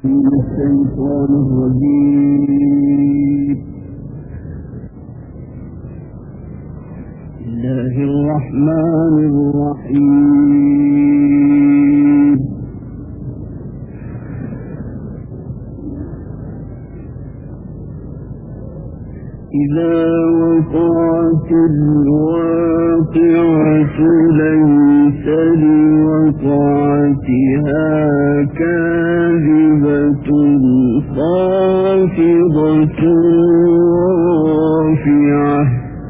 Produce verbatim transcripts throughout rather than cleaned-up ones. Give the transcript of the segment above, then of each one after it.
من الشيطان الرجيم. بسم الله الرحمن الرحيم. إذا وقعت الواقعة ليس لوقعتها كاذبة خافضة رافعة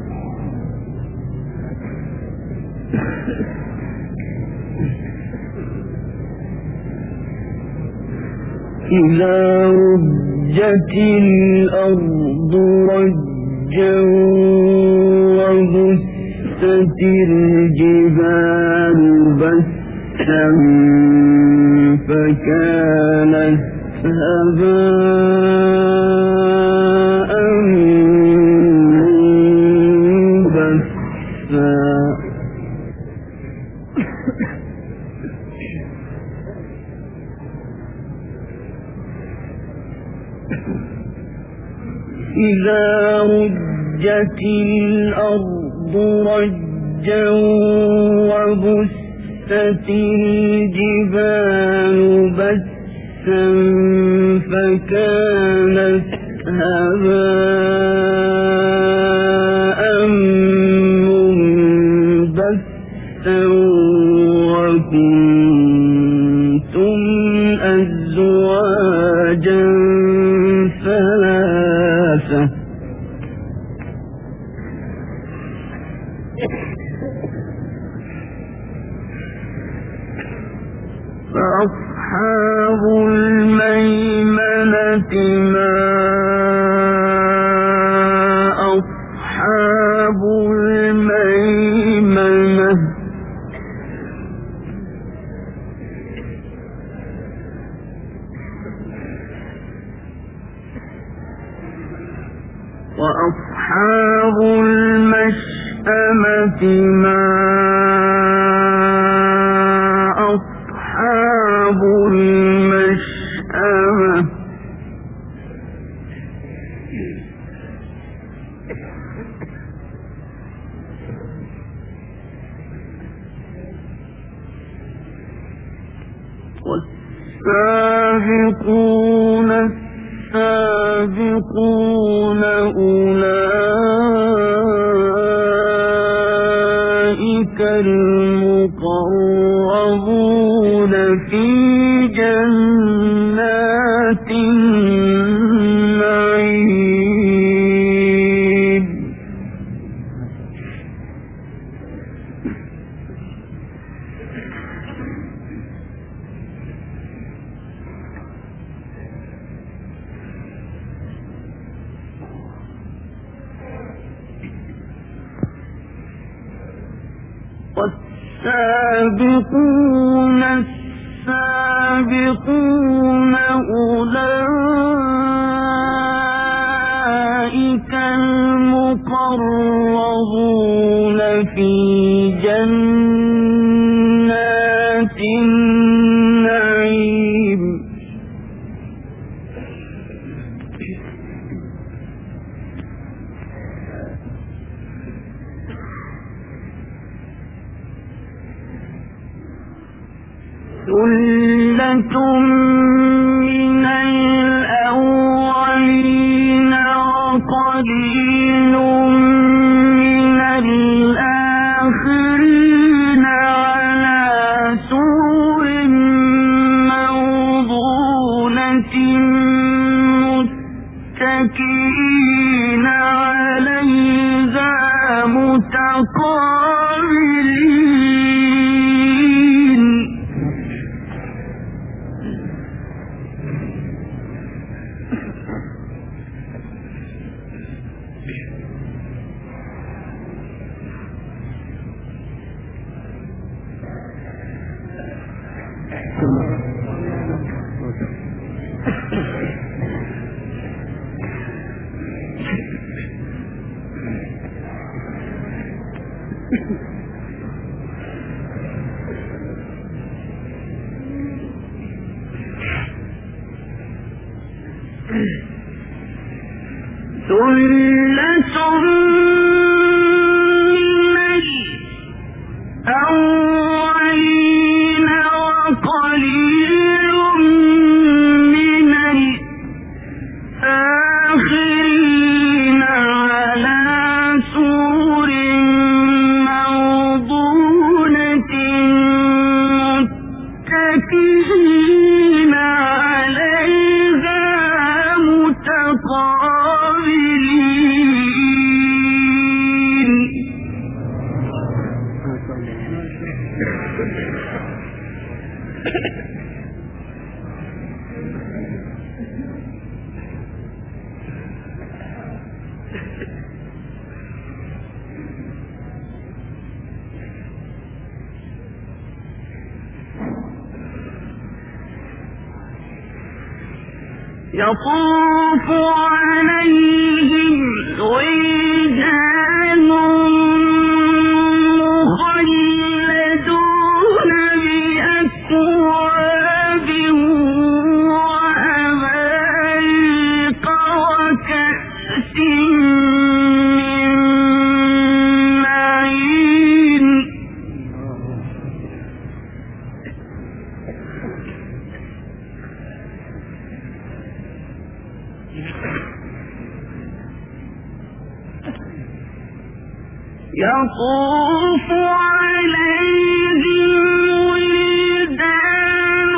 إذا رجت الأرض رجا وبست الجبال بسا فكانت هباء منبثا إذا رجت الأرض رجا وبست الجبال بسا فكانت هباء منبثا وكنتم أزواجا ثلاثة فأصحاب الميمنة ما أصحاب الميمنة وأصحاب المشأمة ما أصحاب المشأمة والسابقون السابقون أولئك المقربون في جنات النعيم والسابقون السابقون أولئك المقربون في جنات النعيم ثلة من الأولين وقليل من الآخرين على سرر موضونة متكئين عليها متقابلين الأولين وقليل من الآخرين على سرر موضونة متكئين عليها متقابلين. يطوف عليهم ولدان مخلدون بأكواب وأباريق وكأس من معين. يطوف عليهم ولدان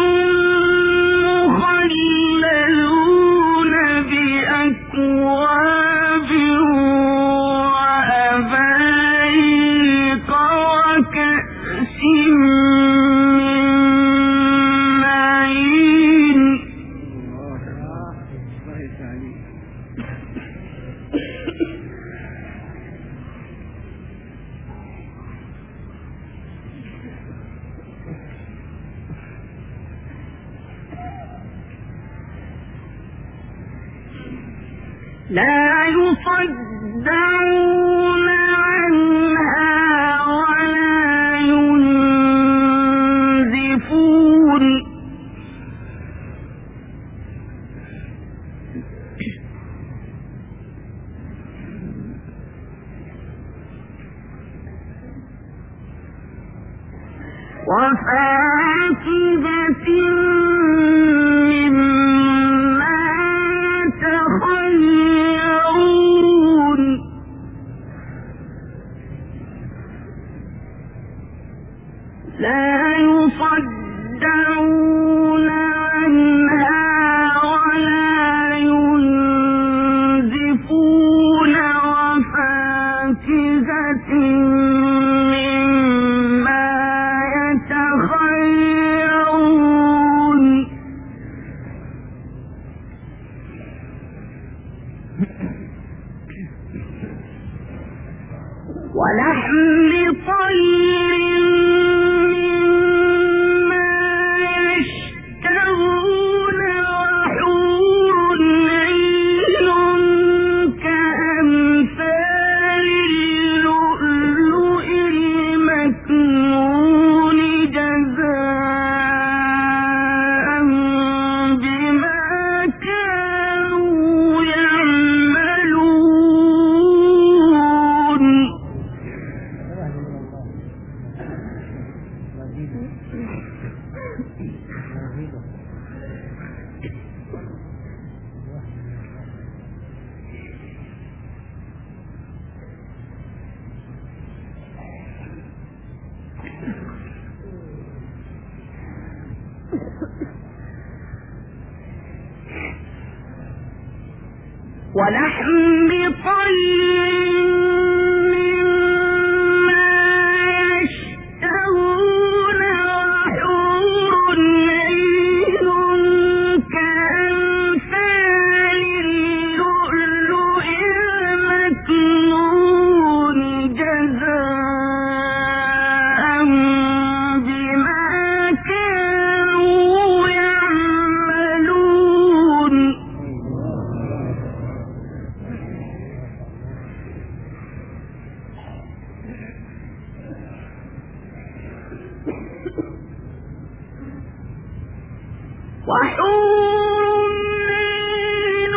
مخلدون بأكواب وأباريق وكأس من معين. لا يصدعون عنها ولا ينزفون. وفاكهة مما تخيرون. لا يصدعون عنها ولا ينزفون. وفاكهة مما يتخيرون. ولحم طير مما يشتهون. وحور عين كأمثال اللؤلؤ المكنون جزاء بما كانوا يعملون. ولحم طير مما يشتهون. وحور عين كأمثال اللؤلؤ المكنون جزاء بما كانوا يعملون. وحور عين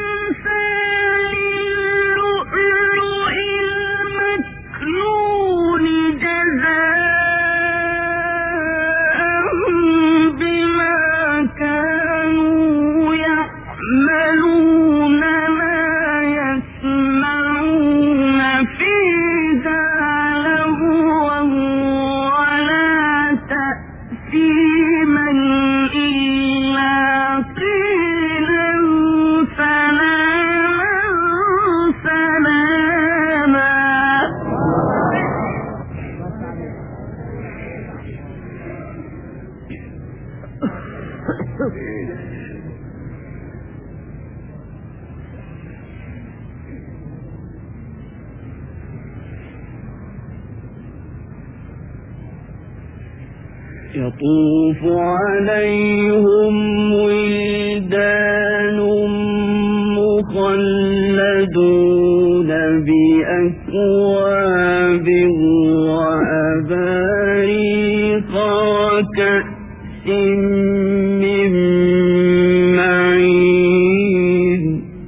كأمثال اللؤلؤ المكنون يطوف عليهم ولدان مخلدون بأكواب وأباريق وكأس من معين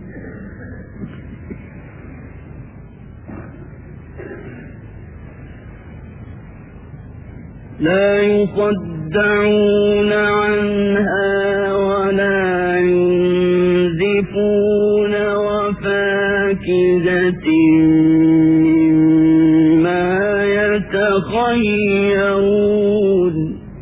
لا يصدعون عنها ولا ينزفون وفاكهة مما يتخيرون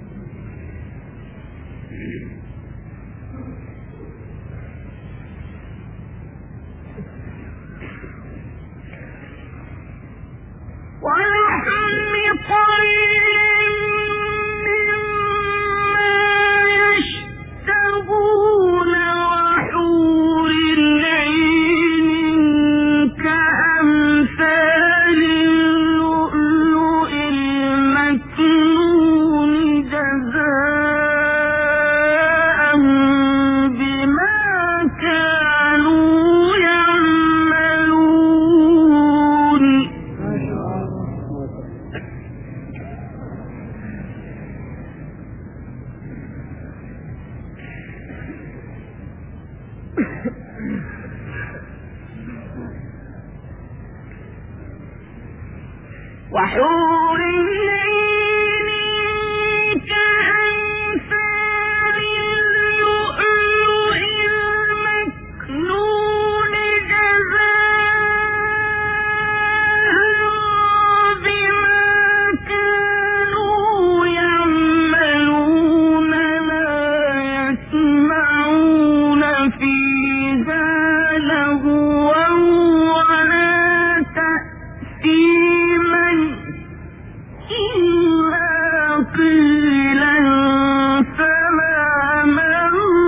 ولحم طير وحور العين كأمثال اللؤلؤ المكنون جزاء بما كانوا يعملون لا يسمعون فيها لغوا ولا تأثيما إلا قيلا سلاما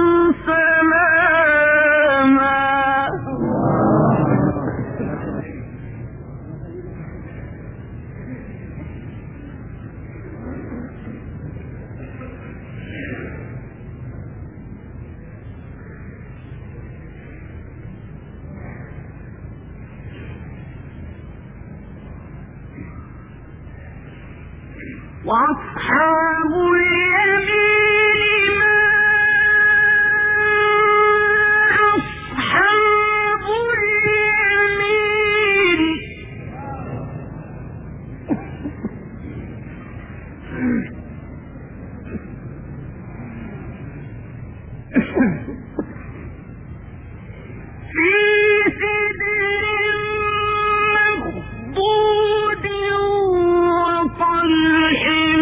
سلاما. وأصحاب اليمين ما أصحاب اليمين في سدر مخضود وطلح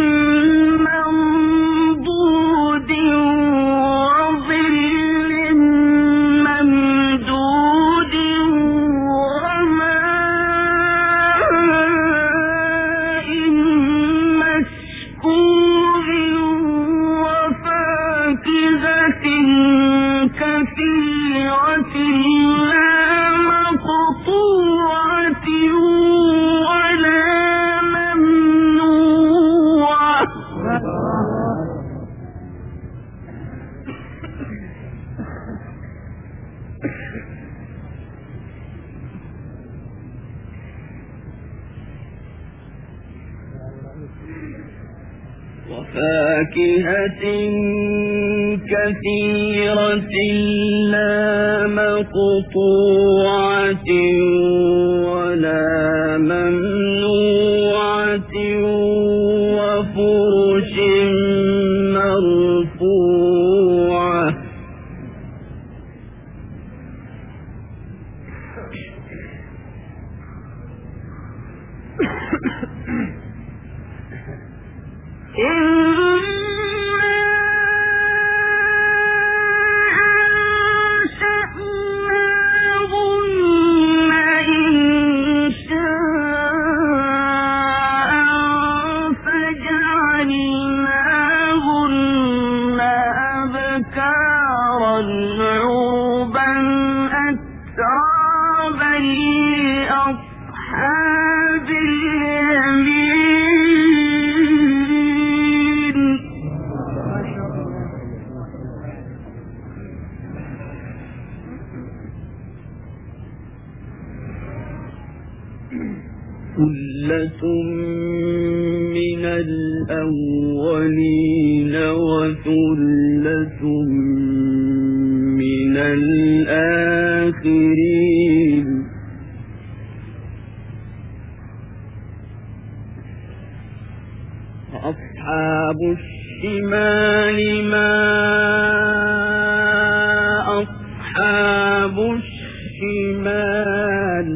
منضود وظل ممدود وماء مسكوب وفاكهة كثيرة لا مقطوعة ولا ممنوعة. وفاكهة كثيرة لا مقطوعة ولا ممنوعة فرش مرفوعة ثلة من الأولين وثلة من الآخرين أصحاب الشمال ما أصحاب الشمال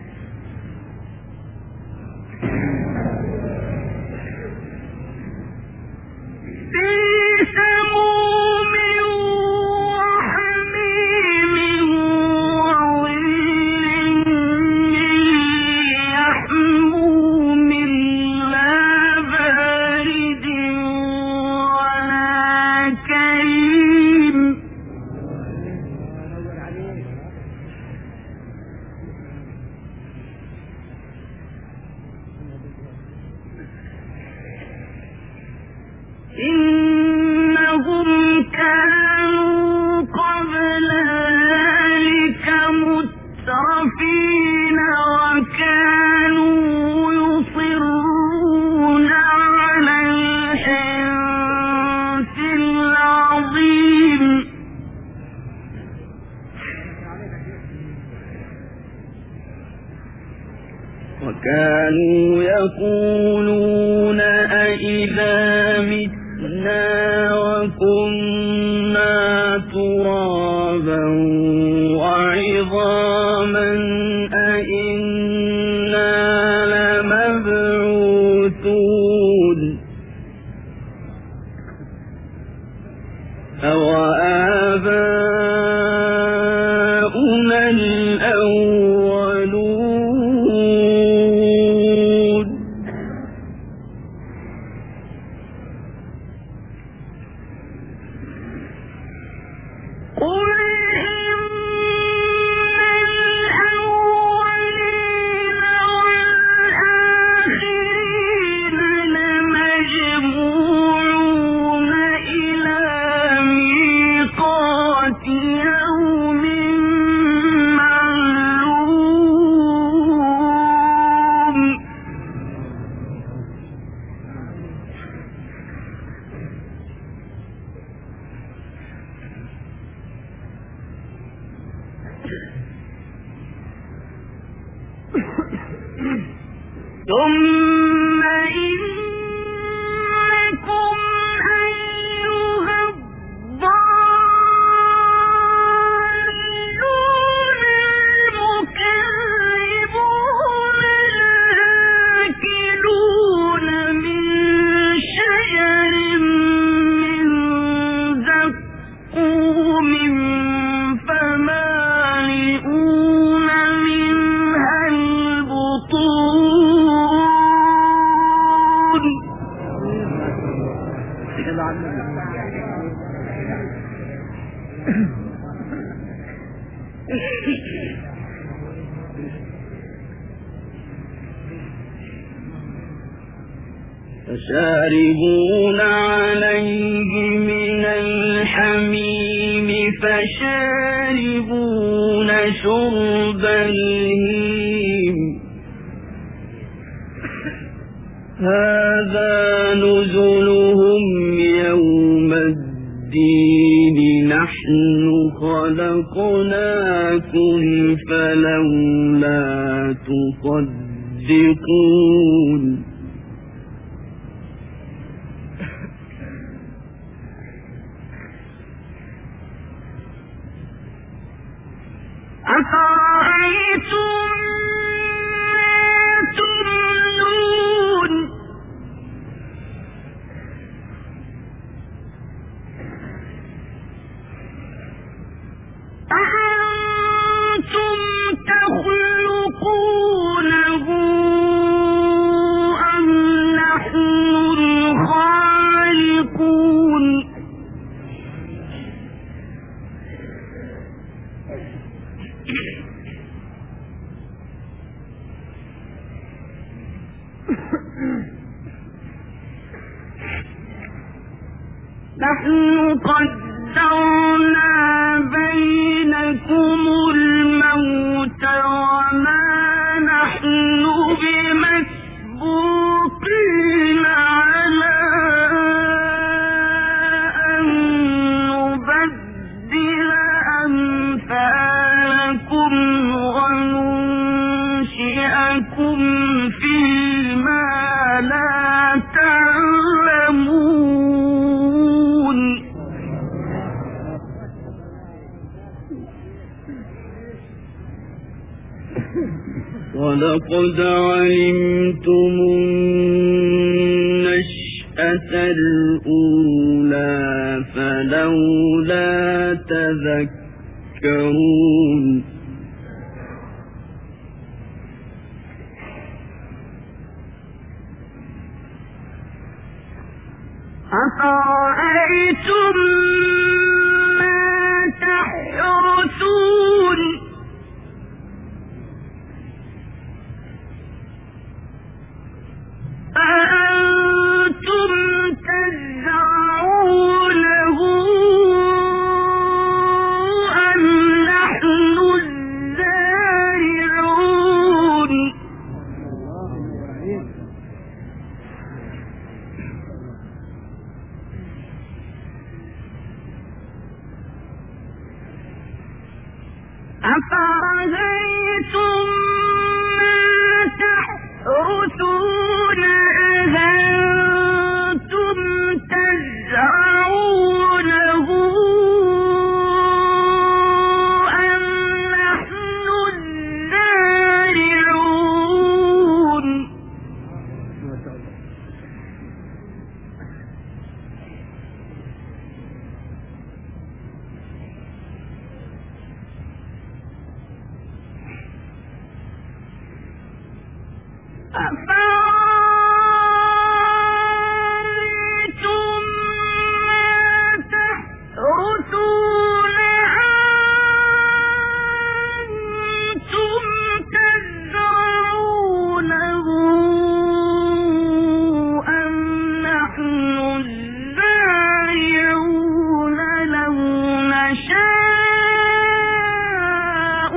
وكانوا يقولون أئذا متنا وكنا ترابا وعظاما أئنا لمبعوثون أو آباؤنا الأولون قل ثم إنكم أيها الضالون المكذبون لآكلون من شجر من زقوم فمالئون منها البطون فشاربون عليه من الحميم فشاربون شرب الهيم هذا نزلهم يوم الدين نحن خلقناكم فلولا تصدقون نحن قدرنا بينكم الموت وما نحن بمسبوقين على أن نبدل أمثالكم وننشئكم فيما لا تعلمون. ولقد علمتم النشأة الأولى فلولا تذكرون. أفرأيتم ما تحرثون أأنتم تزرعونه أم نحن الزارعون؟ أفرأيتم ما تحرثون أأنتم تزرعونه أم نحن الزارعون؟ أفرأيتم ما تحرثون أأنتم تزرعونه أم نحن الزارعون؟ لو نشاء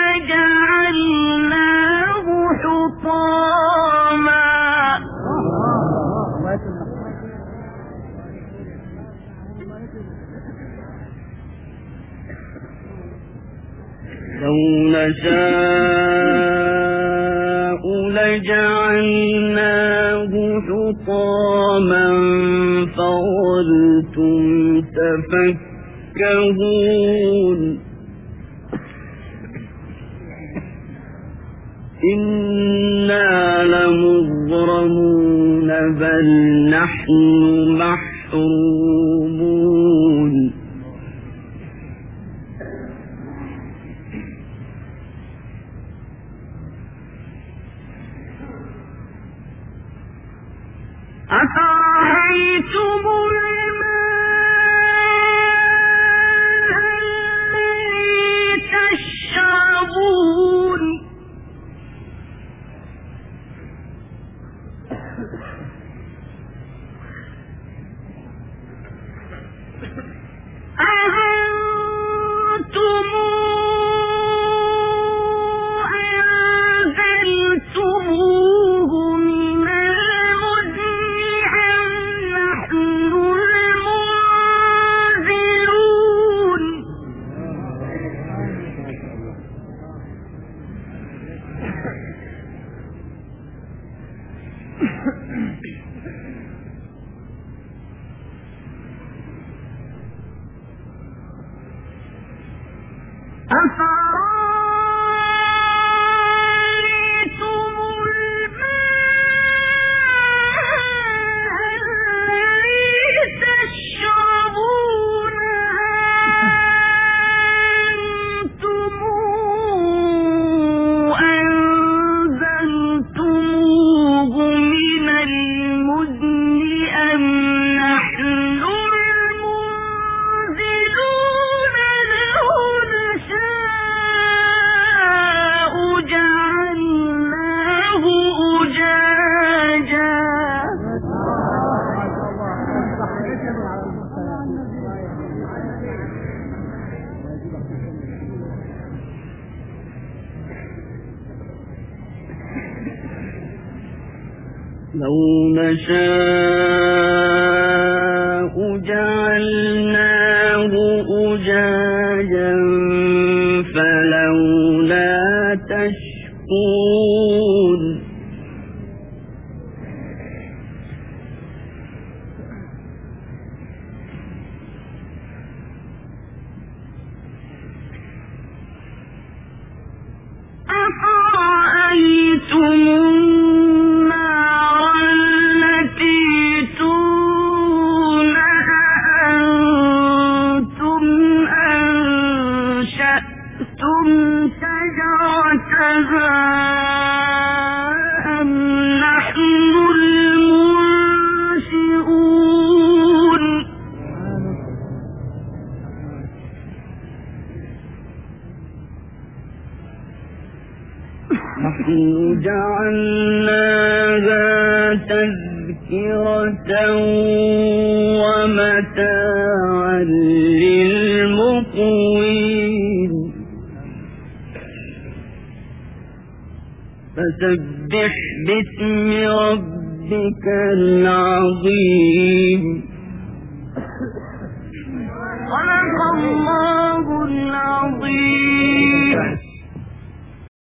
لجعلناه حطاما لو نشاء لجعلناه حطاما فظلتم تفكهون. إنا لمغرمون بل نحن محرومون. أفرأيتم الماء الذي تشربون أأنتم أنزلتموه من المزن أم نحن لو نشاء جعلناه أجاجا فلولا تشكرون أفرأيتم النار التي تورون أأنتم أنشأتم شجرتها أم نحن المنشئون نحن جعلناها تذكرة ومتاعا للمقوين فسبح باسم ربك العظيم. صدق الله العظيم.